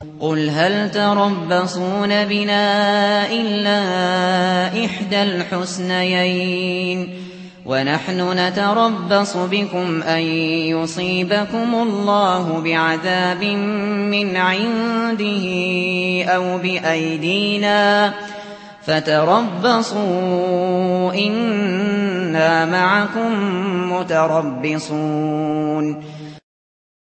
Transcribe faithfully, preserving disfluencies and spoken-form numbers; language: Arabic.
قُلْ هَلْ تَرَبَّصُونَ بِنَا إِلَّا إِحْدَى الْحُسْنَيَيْنِ ۖ وَنَحْنُ نَتَرَبَّصُ بِكُمْ أَن يُصِيبَكُمُ اللَّهُ بِعَذَابٍ مِّنْ عِندِهِ أَوْ بِأَيْدِينَا فَتَرَبَّصُوا إِنَّا مَعَكُم مُّتَرَبِّصُونَ